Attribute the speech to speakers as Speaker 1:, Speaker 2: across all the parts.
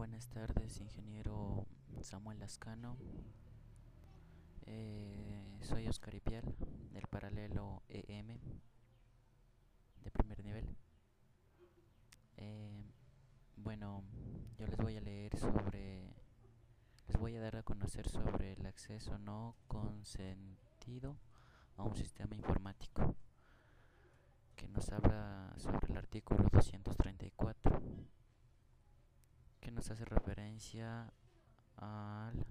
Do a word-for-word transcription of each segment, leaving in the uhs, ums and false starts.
Speaker 1: Buenas tardes, ingeniero Samuel Lascano. Eh, soy Oscar Ipial, del paralelo E M de primer nivel. Eh, bueno, yo les voy a leer sobre, les voy a dar a conocer sobre el acceso no consentido a un sistema informático, que nos habla sobre el artículo doscientos treinta y cuatro, que nos hace referencia al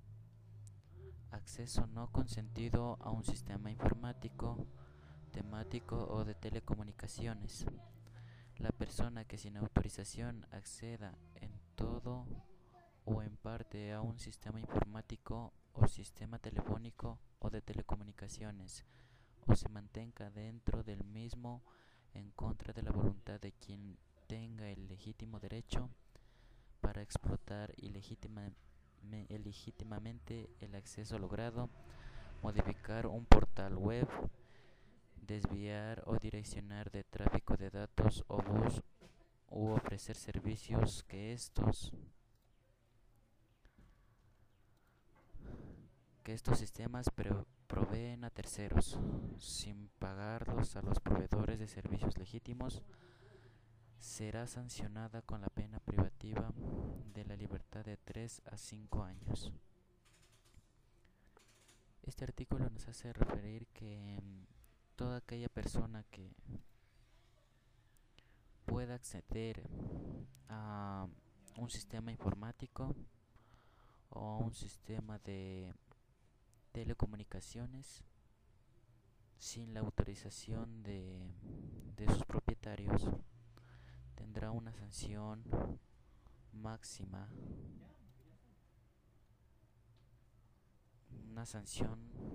Speaker 1: acceso no consentido a un sistema informático, temático o de telecomunicaciones. La persona que sin autorización acceda en todo o en parte a un sistema informático o sistema telefónico o de telecomunicaciones, o se mantenga dentro del mismo en contra de la voluntad de quien tenga el legítimo derecho para explotar ilegítima, ilegítimamente el acceso logrado, modificar un portal web, desviar o direccionar de tráfico de datos o bus u ofrecer servicios que estos que estos sistemas pre- proveen a terceros sin pagarlos a los proveedores de servicios legítimos, será sancionada con la pena privativa de la libertad de tres a cinco años. Este artículo nos hace referir que mm, toda aquella persona que pueda acceder a un sistema informático o un sistema de telecomunicaciones sin la autorización de, de sus propietarios tendrá una sanción máxima, una sanción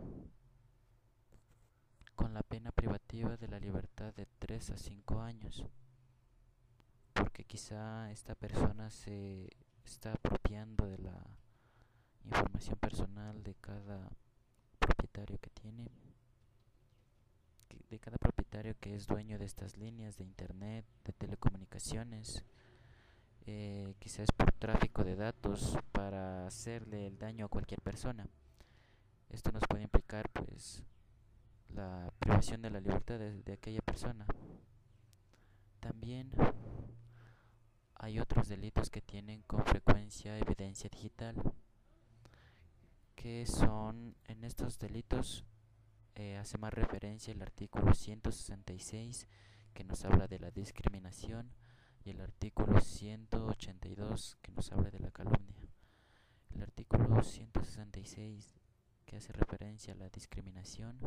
Speaker 1: con la pena privativa de la libertad de tres a cinco años, porque quizá esta persona se está apropiando de la información personal de cada propietario que tiene, de cada propietario que es dueño de estas líneas de internet, de telecomunicaciones. Eh, quizás por tráfico de datos para hacerle el daño a cualquier persona. Esto nos puede implicar pues la privación de la libertad de, de aquella persona. También hay otros delitos que tienen con frecuencia evidencia digital, que son en estos delitos eh, hace más referencia el artículo ciento sesenta y seis, que nos habla de la discriminación, y el artículo ciento ochenta y dos, que nos habla de la calumnia. El artículo ciento sesenta y seis, que hace referencia a la discriminación,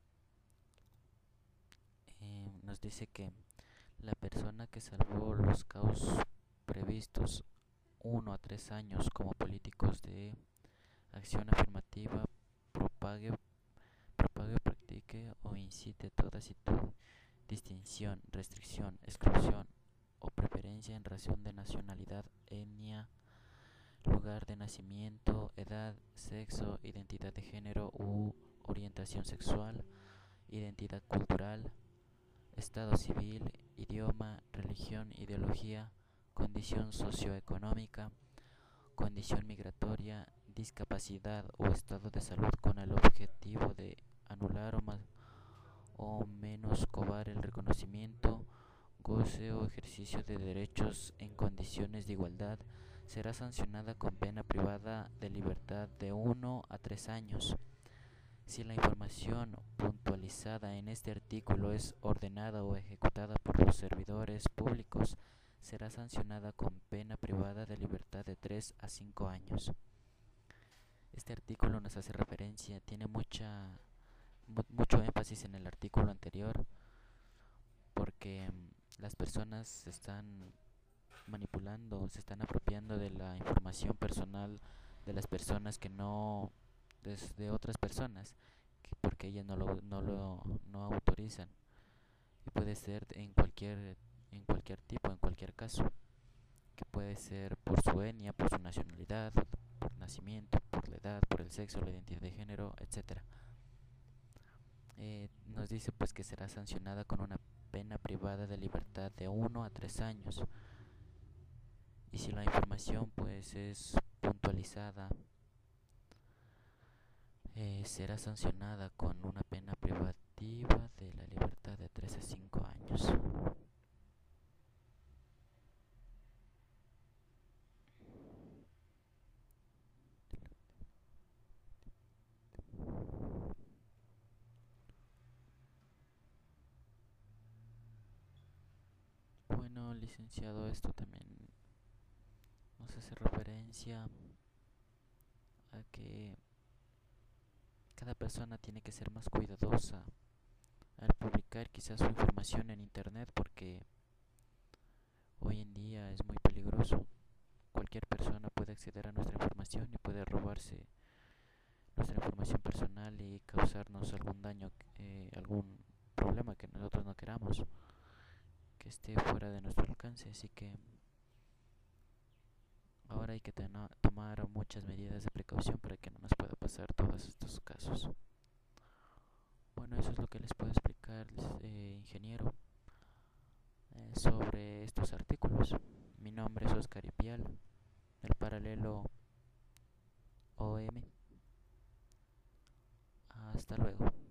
Speaker 1: eh, nos dice que la persona que salvó los casos previstos uno a tres años como políticos de acción afirmativa propague, propague, practique o incite toda actitud, distinción, restricción, exclusión o preferencia en razón de nacionalidad, etnia, lugar de nacimiento, edad, sexo, identidad de género u orientación sexual, identidad cultural, estado civil, idioma, religión, ideología, condición socioeconómica, condición migratoria, discapacidad o estado de salud, con el objetivo de anular o, más, o menoscabar el reconocimiento, goce o ejercicio de derechos en condiciones de igualdad, será sancionada con pena privada de libertad de uno a tres años. Si la información puntualizada en este artículo es ordenada o ejecutada por los servidores públicos, será sancionada con pena privada de libertad de tres a cinco años. Este artículo nos hace referencia, tiene mucha, mu- mucho énfasis en el artículo anterior, porque mm, las personas se están manipulando, se están apropiando de la información personal de las personas que no, desde otras personas, que porque ellas no lo, no lo no autorizan, y puede ser en cualquier en cualquier tipo, en cualquier caso, que puede ser por su etnia, por su nacionalidad, por nacimiento, por la edad, por el sexo, la identidad de género, etcétera. Eh, nos dice pues que será sancionada con una pena privada de libertad de uno a tres años. y si la información pues es puntualizada, eh, será sancionada con una pena privativa de la libertad de tres a cinco años. Bueno, licenciado, esto también nos hace referencia a que cada persona tiene que ser más cuidadosa al publicar quizás su información en internet, porque hoy en día es muy peligroso. Cualquier persona puede acceder a nuestra información y puede robarse nuestra información personal y causarnos algún daño, eh, algún problema que nosotros no queramos, que esté fuera de nuestro alcance. Así que ahora hay que tomar muchas medidas de precaución para que no nos pueda pasar todos estos casos. Bueno, eso es lo que les puedo explicar, eh, ingeniero, eh, sobre estos artículos. Mi nombre es Oscar Ipial, del paralelo O M. Hasta luego.